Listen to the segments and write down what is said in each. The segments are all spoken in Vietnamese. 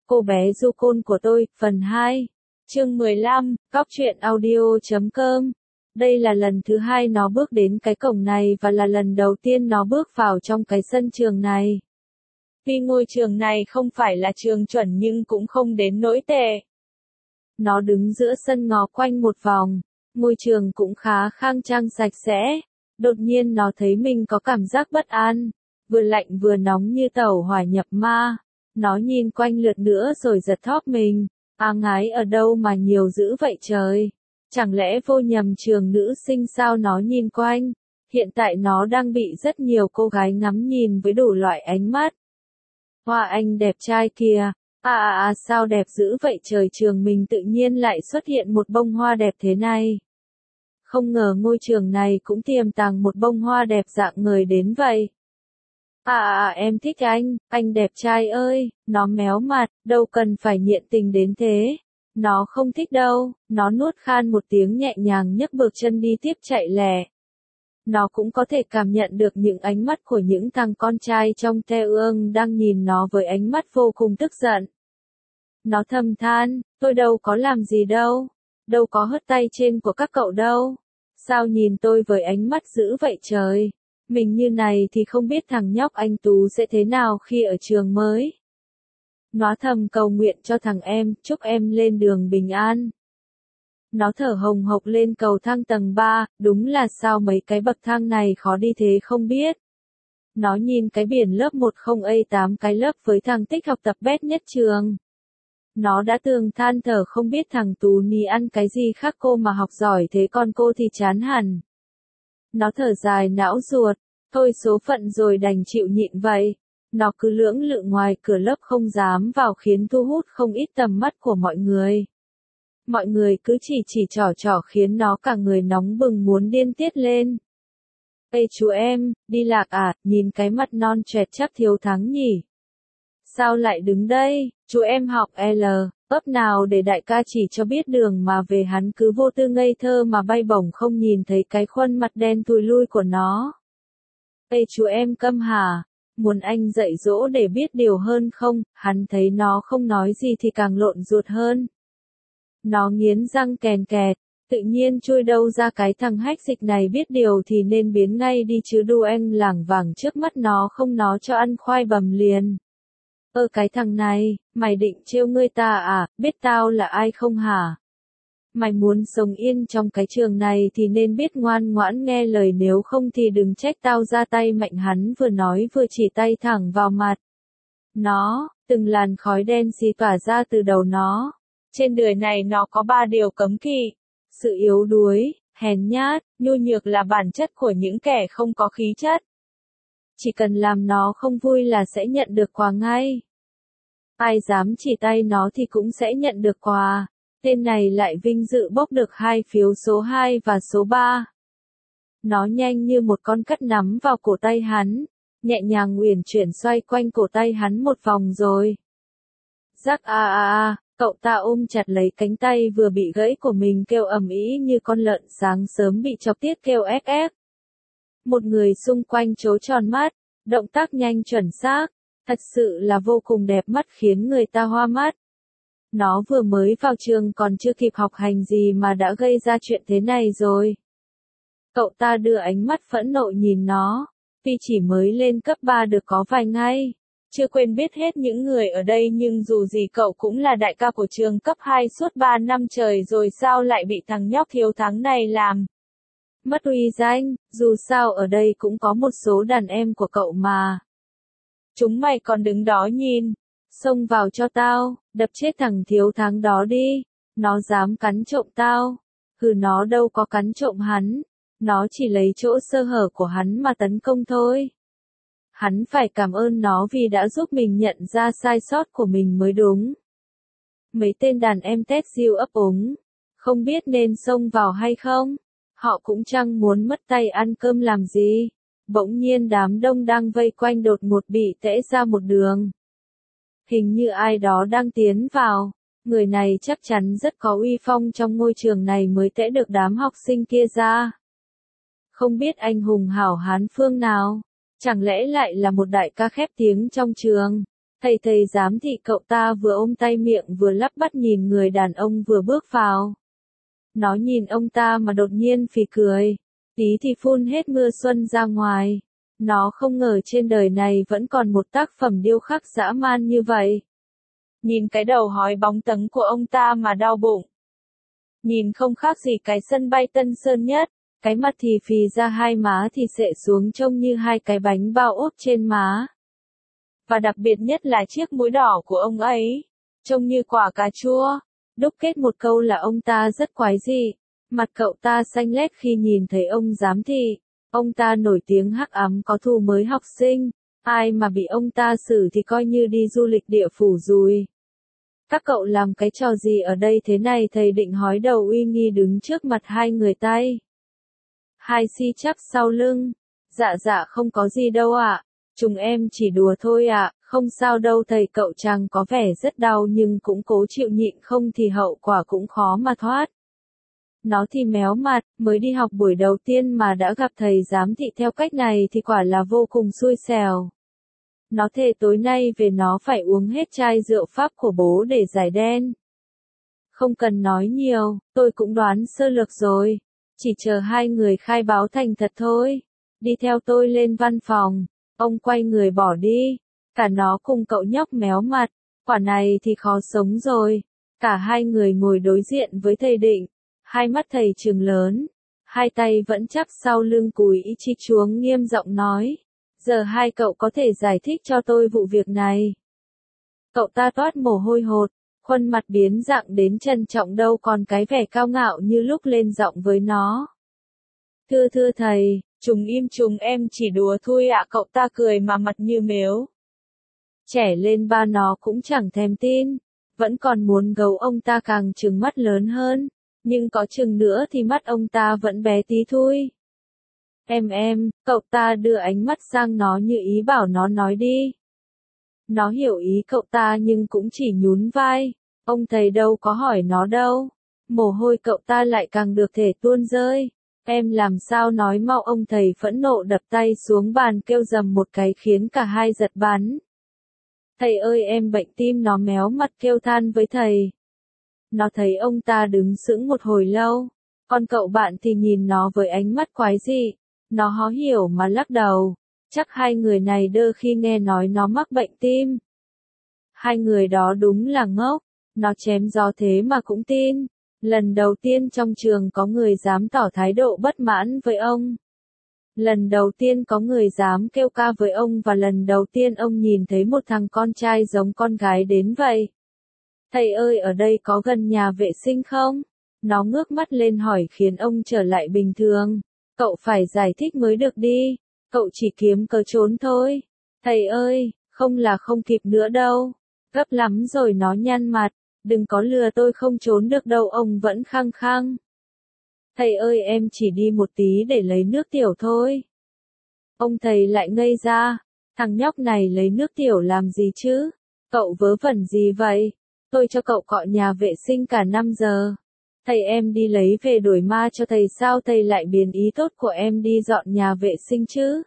Cô bé du côn của tôi, phần 2. Chương 15, Cóc truyện audio.com. Đây là lần thứ 2 nó bước đến cái cổng này và là lần đầu tiên nó bước vào trong cái sân trường này. Tuy ngôi trường này không phải là trường chuẩn nhưng cũng không đến nỗi tệ. Nó đứng giữa sân ngó quanh một vòng, ngôi trường cũng khá khang trang sạch sẽ. Đột nhiên nó thấy mình có cảm giác bất an, vừa lạnh vừa nóng như tẩu hỏa nhập ma. Nó nhìn quanh lượt nữa rồi giật thóp mình, ngái ở đâu mà nhiều dữ vậy trời? Chẳng lẽ vô nhầm trường nữ sinh sao? Nó nhìn quanh, hiện tại nó đang bị rất nhiều cô gái ngắm nhìn với đủ loại ánh mắt. Hoa anh đẹp trai kìa, sao đẹp dữ vậy trời, trường mình tự nhiên lại xuất hiện một bông hoa đẹp thế này. Không ngờ ngôi trường này cũng tiềm tàng một bông hoa đẹp dạng người đến vậy. Em thích anh đẹp trai ơi, nó méo mặt, đâu cần phải nhiệt tình đến thế. Nó không thích đâu, nó nuốt khan một tiếng nhẹ nhàng nhấc bước chân đi tiếp chạy lẹ. Nó cũng có thể cảm nhận được những ánh mắt của những thằng con trai trong The Ương đang nhìn nó với ánh mắt vô cùng tức giận. Nó thầm than, tôi đâu có làm gì đâu, đâu có hất tay trên của các cậu đâu. Sao nhìn tôi với ánh mắt dữ vậy trời? Mình như này thì không biết thằng nhóc anh Tú sẽ thế nào khi ở trường mới. Nó thầm cầu nguyện cho thằng em, chúc em lên đường bình an. Nó thở hồng hộc lên cầu thang tầng 3, đúng là sao mấy cái bậc thang này khó đi thế không biết. Nó nhìn cái biển lớp 10A8, cái lớp với thằng thích học tập bét nhất trường. Nó đã từng than thở không biết thằng Tú Ní ăn cái gì khác cô mà học giỏi thế, còn cô thì chán hẳn. Nó thở dài não ruột, thôi số phận rồi đành chịu nhịn vậy. Nó cứ lưỡng lự ngoài cửa lớp không dám vào khiến thu hút không ít tầm mắt của mọi người. Mọi người cứ chỉ trỏ khiến nó cả người nóng bừng muốn điên tiết lên. Ê chú em, đi lạc à, nhìn cái mặt non choẹt chắc thiếu thắng nhỉ. Sao lại đứng đây, chú em học L, ấp nào để đại ca chỉ cho biết đường mà về, hắn cứ vô tư ngây thơ mà bay bổng không nhìn thấy cái khuôn mặt đen thui lui của nó. Ê chú em câm hả, muốn anh dạy dỗ để biết điều hơn không? Hắn thấy nó không nói gì thì càng lộn ruột hơn. Nó nghiến răng kèn kẹt, tự nhiên chui đâu ra cái thằng hách dịch này biết điều thì nên biến ngay đi chứ đu anh lảng vảng trước mắt nó không nó cho ăn khoai bầm liền. Cái thằng này, mày định trêu ngươi ta à, biết tao là ai không hả? Mày muốn sống yên trong cái trường này thì nên biết ngoan ngoãn nghe lời, nếu không thì đừng trách tao ra tay mạnh. Hắn vừa nói vừa chỉ tay thẳng vào mặt nó, từng làn khói đen xì tỏa ra từ đầu nó. Trên đời này nó có 3 điều cấm kỵ: sự yếu đuối, hèn nhát, nhu nhược là bản chất của những kẻ không có khí chất. Chỉ cần làm nó không vui là sẽ nhận được quà ngay. Ai dám chỉ tay nó thì cũng sẽ nhận được quà. Tên này lại vinh dự bốc được 2 phiếu số 2 và số 3. Nó nhanh như một con cắt nắm vào cổ tay hắn, nhẹ nhàng uyển chuyển xoay quanh cổ tay hắn một vòng rồi. Rắc cậu ta ôm chặt lấy cánh tay vừa bị gãy của mình kêu ầm ĩ như con lợn sáng sớm bị chọc tiết kêu ép ép. Một người xung quanh trố tròn mắt, động tác nhanh chuẩn xác, thật sự là vô cùng đẹp mắt khiến người ta hoa mắt. Nó vừa mới vào trường còn chưa kịp học hành gì mà đã gây ra chuyện thế này rồi. Cậu ta đưa ánh mắt phẫn nộ nhìn nó, tuy chỉ mới lên cấp 3 được có vài ngày, chưa quên biết hết những người ở đây nhưng dù gì cậu cũng là đại ca của trường cấp 2 suốt 3 năm trời rồi, sao lại bị thằng nhóc thiếu thắng này làm mất uy danh, dù sao ở đây cũng có một số đàn em của cậu mà. Chúng mày còn đứng đó nhìn, xông vào cho tao, đập chết thằng thiếu thắng đó đi, nó dám cắn trộm tao. Nó đâu có cắn trộm hắn, nó chỉ lấy chỗ sơ hở của hắn mà tấn công thôi. Hắn phải cảm ơn nó vì đã giúp mình nhận ra sai sót của mình mới đúng. Mấy tên đàn em tét diêu ấp úng, không biết nên xông vào hay không. Họ cũng chẳng muốn mất tay ăn cơm làm gì. Bỗng nhiên đám đông đang vây quanh đột ngột bị tẽ ra một đường. Hình như ai đó đang tiến vào. Người này chắc chắn rất có uy phong trong ngôi trường này mới tẽ được đám học sinh kia ra. Không biết anh hùng hảo hán phương nào. Chẳng lẽ lại là một đại ca khét tiếng trong trường. Thầy giám thị cậu ta vừa ôm tay miệng vừa lắp bắp nhìn người đàn ông vừa bước vào. Nó nhìn ông ta mà đột nhiên phì cười. Tí thì phun hết mưa xuân ra ngoài. Nó không ngờ trên đời này vẫn còn một tác phẩm điêu khắc dã man như vậy. Nhìn cái đầu hói bóng tấng của ông ta mà đau bụng. Nhìn không khác gì cái sân bay Tân Sơn Nhất. Cái mặt thì phì ra hai má thì xệ xuống trông như hai cái bánh bao ốp trên má. Và đặc biệt nhất là chiếc mũi đỏ của ông ấy. Trông như quả cà chua. Đúc kết một câu là ông ta rất quái dị. Mặt cậu ta xanh lét khi nhìn thấy ông giám thị. Ông ta nổi tiếng hắc ám có thù mới học sinh. Ai mà bị ông ta xử thì coi như đi du lịch địa phủ rồi. Các cậu làm cái trò gì ở đây thế này? Thầy định hói đầu uy nghi đứng trước mặt hai người tay. Hai si chắc sau lưng. Dạ không có gì đâu ạ. Chúng em chỉ đùa thôi ạ. Không sao đâu thầy. Cậu chàng có vẻ rất đau nhưng cũng cố chịu nhịn, không thì hậu quả cũng khó mà thoát. Nó thì méo mặt, mới đi học buổi đầu tiên mà đã gặp thầy giám thị theo cách này thì quả là vô cùng xui xẻo. Nó thề tối nay về nó phải uống hết chai rượu Pháp của bố để giải đen. Không cần nói nhiều, tôi cũng đoán sơ lược rồi. Chỉ chờ hai người khai báo thành thật thôi. Đi theo tôi lên văn phòng. Ông quay người bỏ đi. Cả nó cùng cậu nhóc méo mặt. Quả này thì khó sống rồi. Cả hai người ngồi đối diện với thầy Định. Hai mắt thầy trừng lớn. Hai tay vẫn chắc sau lưng cúi chi chuống nghiêm giọng nói. Giờ hai cậu có thể giải thích cho tôi vụ việc này. Cậu ta toát mồ hôi hột. Khuôn mặt biến dạng đến trân trọng đâu còn cái vẻ cao ngạo như lúc lên giọng với nó. Thưa thầy, chúng em chỉ đùa thôi ạ. Cậu ta cười mà mặt như mếu. Trẻ lên ba nó cũng chẳng thèm tin. Vẫn còn muốn gấu ông ta càng trừng mắt lớn hơn. Nhưng có chừng nữa thì mắt ông ta vẫn bé tí thôi. Em, cậu ta đưa ánh mắt sang nó như ý bảo nó nói đi. Nó hiểu ý cậu ta nhưng cũng chỉ nhún vai. Ông thầy đâu có hỏi nó đâu. Mồ hôi cậu ta lại càng được thể tuôn rơi. Em làm sao nói mau. Ông thầy phẫn nộ đập tay xuống bàn kêu rầm một cái khiến cả hai giật bắn. Thầy ơi em bệnh tim. Nó méo mặt kêu than với thầy. Nó thấy ông ta đứng sững một hồi lâu. Còn cậu bạn thì nhìn nó với ánh mắt quái dị. Nó hó hiểu mà lắc đầu. Chắc hai người này đơ khi nghe nói nó mắc bệnh tim. Hai người đó đúng là ngốc. Nó chém gió thế mà cũng tin. Lần đầu tiên trong trường có người dám tỏ thái độ bất mãn với ông. Lần đầu tiên có người dám kêu ca với ông và lần đầu tiên ông nhìn thấy một thằng con trai giống con gái đến vậy. Thầy ơi ở đây có gần nhà vệ sinh không? Nó ngước mắt lên hỏi khiến ông trở lại bình thường. Cậu phải giải thích mới được đi. Cậu chỉ kiếm cớ trốn thôi. Thầy ơi, không là không kịp nữa đâu. Gấp lắm rồi. Nó nhăn mặt. Đừng có lừa tôi, không trốn được đâu. Ông vẫn khăng khăng. Thầy ơi em chỉ đi một tí để lấy nước tiểu thôi. Ông thầy lại ngây ra. Thằng nhóc này lấy nước tiểu làm gì chứ? Cậu vớ vẩn gì vậy? Tôi cho cậu cọ nhà vệ sinh cả 5 giờ. Thầy em đi lấy về đổi ma cho thầy sao thầy lại biến ý tốt của em đi dọn nhà vệ sinh chứ?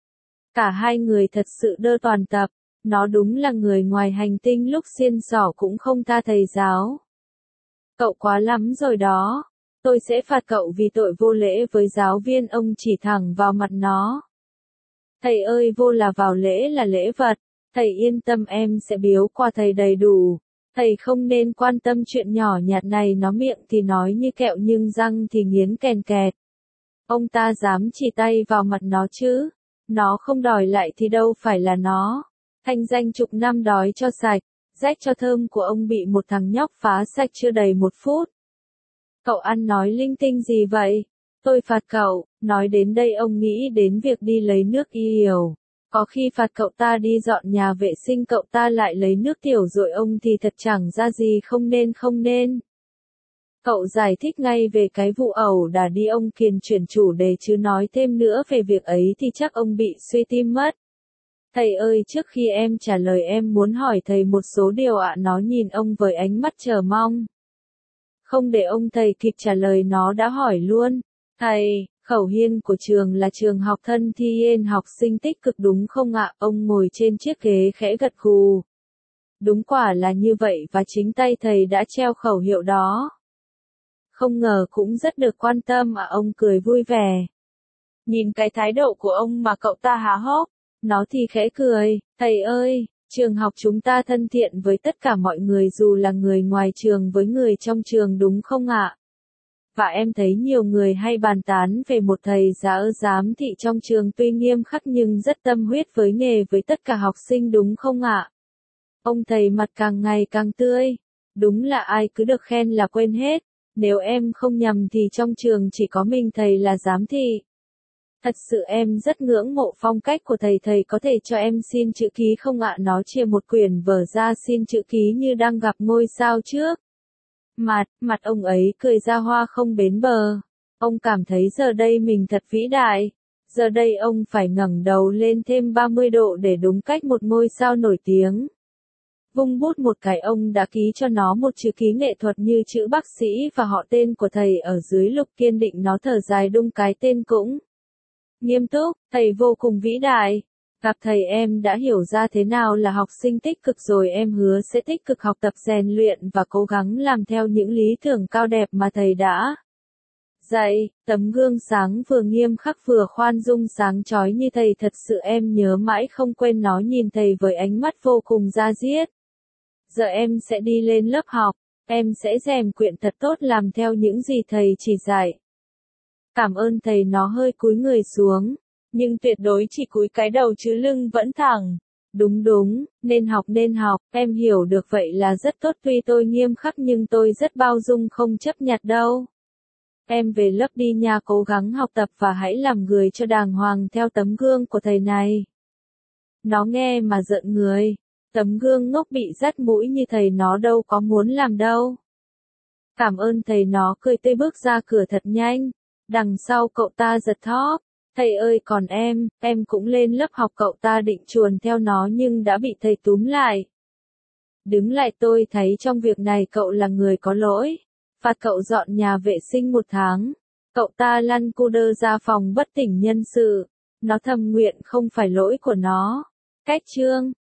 Cả hai người thật sự đơ toàn tập. Nó đúng là người ngoài hành tinh lúc xiên xỏ cũng không tha thầy giáo. Cậu quá lắm rồi đó. Tôi sẽ phạt cậu vì tội vô lễ với giáo viên. Ông chỉ thẳng vào mặt nó. Thầy ơi vô là vào, lễ là lễ vật. Thầy yên tâm em sẽ biếu qua thầy đầy đủ. Thầy không nên quan tâm chuyện nhỏ nhặt này. Nó miệng thì nói như kẹo nhưng răng thì nghiến kèn kẹt. Ông ta dám chỉ tay vào mặt nó chứ. Nó không đòi lại thì đâu phải là nó. Thanh danh chục năm đói cho sạch. Rách cho thơm của ông bị một thằng nhóc phá sạch chưa đầy 1 phút. Cậu ăn nói linh tinh gì vậy? Tôi phạt cậu. Nói đến đây ông nghĩ đến việc đi lấy nước hiểu. Có khi phạt cậu ta đi dọn nhà vệ sinh cậu ta lại lấy nước tiểu rồi ông thì thật chẳng ra gì. Không nên. Cậu giải thích ngay về cái vụ ẩu đả đi. Ông Kiền chuyển chủ đề chứ nói thêm nữa về việc ấy thì chắc ông bị suy tim mất. Thầy ơi trước khi em trả lời em muốn hỏi thầy một số điều ạ. Nó nhìn ông với ánh mắt chờ mong. Không để ông thầy kịp trả lời nó đã hỏi luôn. Thầy, khẩu hiên của trường là trường học thân thiên học sinh tích cực đúng không ạ? Ông ngồi trên chiếc ghế khẽ gật gù. Đúng quả là như vậy và chính tay thầy đã treo khẩu hiệu đó. Không ngờ cũng rất được quan tâm à, ông cười vui vẻ. Nhìn cái thái độ của ông mà cậu ta há hốc, nó thì khẽ cười, thầy ơi, trường học chúng ta thân thiện với tất cả mọi người dù là người ngoài trường với người trong trường đúng không ạ? Và em thấy nhiều người hay bàn tán về một thầy giám thị trong trường tuy nghiêm khắc nhưng rất tâm huyết với nghề với tất cả học sinh đúng không ạ? Ông thầy mặt càng ngày càng tươi. Đúng là ai cứ được khen là quên hết. Nếu em không nhầm thì trong trường chỉ có mình thầy là giám thị. Thật sự em rất ngưỡng mộ phong cách của thầy có thể cho em xin chữ ký không ạ? Nó chia một quyển vở ra xin chữ ký như đang gặp ngôi sao trước. Mặt ông ấy cười ra hoa không bến bờ. Ông cảm thấy giờ đây mình thật vĩ đại. Giờ đây ông phải ngẩng đầu lên thêm 30 độ để đúng cách một ngôi sao nổi tiếng. Vung bút một cái ông đã ký cho nó một chữ ký nghệ thuật như chữ bác sĩ và họ tên của thầy ở dưới Lục Kiên Định nó thở dài đung cái tên cũng. Nghiêm túc, thầy vô cùng vĩ đại. Gặp thầy em đã hiểu ra thế nào là học sinh tích cực rồi em hứa sẽ tích cực học tập rèn luyện và cố gắng làm theo những lý tưởng cao đẹp mà thầy đã dạy. Tấm gương sáng vừa nghiêm khắc vừa khoan dung sáng chói như thầy thật sự em nhớ mãi không quên nó nhìn thầy với ánh mắt vô cùng da diết. Giờ em sẽ đi lên lớp học, em sẽ rèn luyện thật tốt làm theo những gì thầy chỉ dạy. Cảm ơn thầy nó hơi cúi người xuống, nhưng tuyệt đối chỉ cúi cái đầu chứ lưng vẫn thẳng. Đúng, nên học, em hiểu được vậy là rất tốt tuy tôi nghiêm khắc nhưng tôi rất bao dung không chấp nhặt đâu. Em về lớp đi nha cố gắng học tập và hãy làm người cho đàng hoàng theo tấm gương của thầy này. Nó nghe mà giận người. Tấm gương ngốc bị dắt mũi như thầy nó đâu có muốn làm đâu. Cảm ơn thầy nó cười tươi bước ra cửa thật nhanh. Đằng sau cậu ta giật thóp. Thầy ơi còn em cũng lên lớp học cậu ta định chuồn theo nó nhưng đã bị thầy túm lại. Đứng lại tôi thấy trong việc này cậu là người có lỗi. Phạt cậu dọn nhà vệ sinh 1 tháng. Cậu ta lăn cu đơ ra phòng bất tỉnh nhân sự. Nó thầm nguyện không phải lỗi của nó. Cách chương